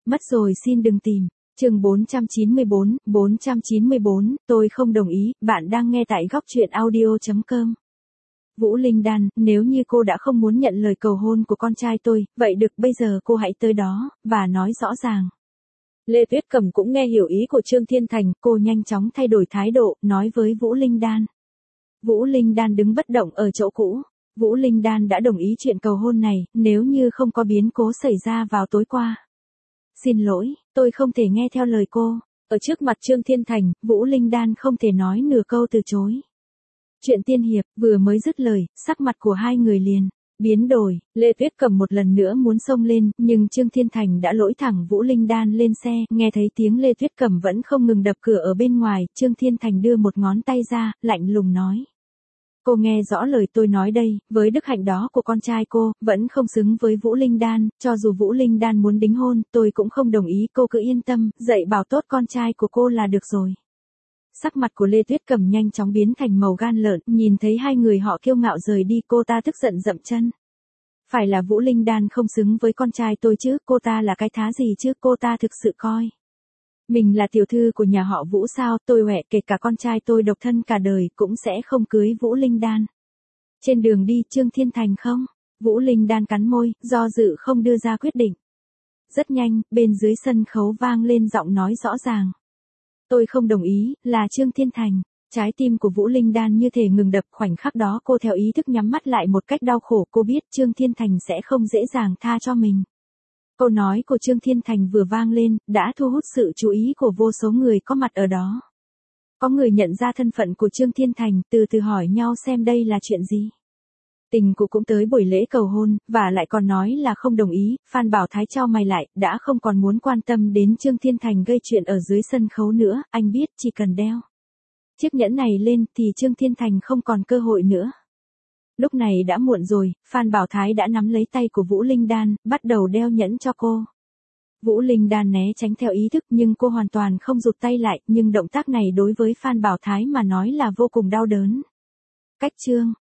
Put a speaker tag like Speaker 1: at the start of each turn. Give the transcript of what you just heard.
Speaker 1: Mất rồi xin đừng tìm. Chương 494, tôi không đồng ý, bạn đang nghe tại góc truyện audio.com. Vũ Linh Đan, nếu như cô đã không muốn nhận lời cầu hôn của con trai tôi, vậy được, bây giờ cô hãy tới đó, và nói rõ ràng. Lê Tuyết Cẩm cũng nghe hiểu ý của Trương Thiên Thành, cô nhanh chóng thay đổi thái độ, nói với Vũ Linh Đan. Vũ Linh Đan đứng bất động ở chỗ cũ. Vũ Linh Đan đã đồng ý chuyện cầu hôn này, nếu như không có biến cố xảy ra vào tối qua. Xin lỗi, tôi không thể nghe theo lời cô. Ở trước mặt Trương Thiên Thành, Vũ Linh Đan không thể nói nửa câu từ chối. Chuyện tiên hiệp, vừa mới dứt lời, sắc mặt của hai người liền biến đổi. Lê Tuyết Cẩm một lần nữa muốn xông lên, nhưng Trương Thiên Thành đã lỗi thẳng Vũ Linh Đan lên xe. Nghe thấy tiếng Lê Tuyết Cẩm vẫn không ngừng đập cửa ở bên ngoài, Trương Thiên Thành đưa một ngón tay ra, lạnh lùng nói. Cô nghe rõ lời tôi nói đây, với đức hạnh đó của con trai cô, vẫn không xứng với Vũ Linh Đan, cho dù Vũ Linh Đan muốn đính hôn, tôi cũng không đồng ý, cô cứ yên tâm, dạy bảo tốt con trai của cô là được rồi. Sắc mặt của Lê Tuyết Cẩm nhanh chóng biến thành màu gan lợn, nhìn thấy hai người họ kiêu ngạo rời đi, cô ta tức giận dậm chân. Phải là Vũ Linh Đan không xứng với con trai tôi chứ, cô ta là cái thá gì chứ, cô ta thực sự coi mình là tiểu thư của nhà họ Vũ sao, tôi huệ, kể cả con trai tôi độc thân cả đời cũng sẽ không cưới Vũ Linh Đan. Trên đường đi, Trương Thiên Thành không? Vũ Linh Đan cắn môi, do dự không đưa ra quyết định. Rất nhanh, bên dưới sân khấu vang lên giọng nói rõ ràng. Tôi không đồng ý, là Trương Thiên Thành. Trái tim của Vũ Linh Đan như thể ngừng đập, khoảnh khắc đó cô theo ý thức nhắm mắt lại một cách đau khổ, cô biết Trương Thiên Thành sẽ không dễ dàng tha cho mình. Câu nói của Trương Thiên Thành vừa vang lên, đã thu hút sự chú ý của vô số người có mặt ở đó. Có người nhận ra thân phận của Trương Thiên Thành, từ từ hỏi nhau xem đây là chuyện gì. Tình cụ cũng tới buổi lễ cầu hôn, và lại còn nói là không đồng ý, Phan Bảo Thái chau mày lại, đã không còn muốn quan tâm đến Trương Thiên Thành gây chuyện ở dưới sân khấu nữa, anh biết chỉ cần đeo chiếc nhẫn này lên thì Trương Thiên Thành không còn cơ hội nữa. Lúc này đã muộn rồi, Phan Bảo Thái đã nắm lấy tay của Vũ Linh Đan, bắt đầu đeo nhẫn cho cô. Vũ Linh Đan né tránh theo ý thức nhưng cô hoàn toàn không rụt tay lại, nhưng động tác này đối với Phan Bảo Thái mà nói là vô cùng đau đớn. Cách Trương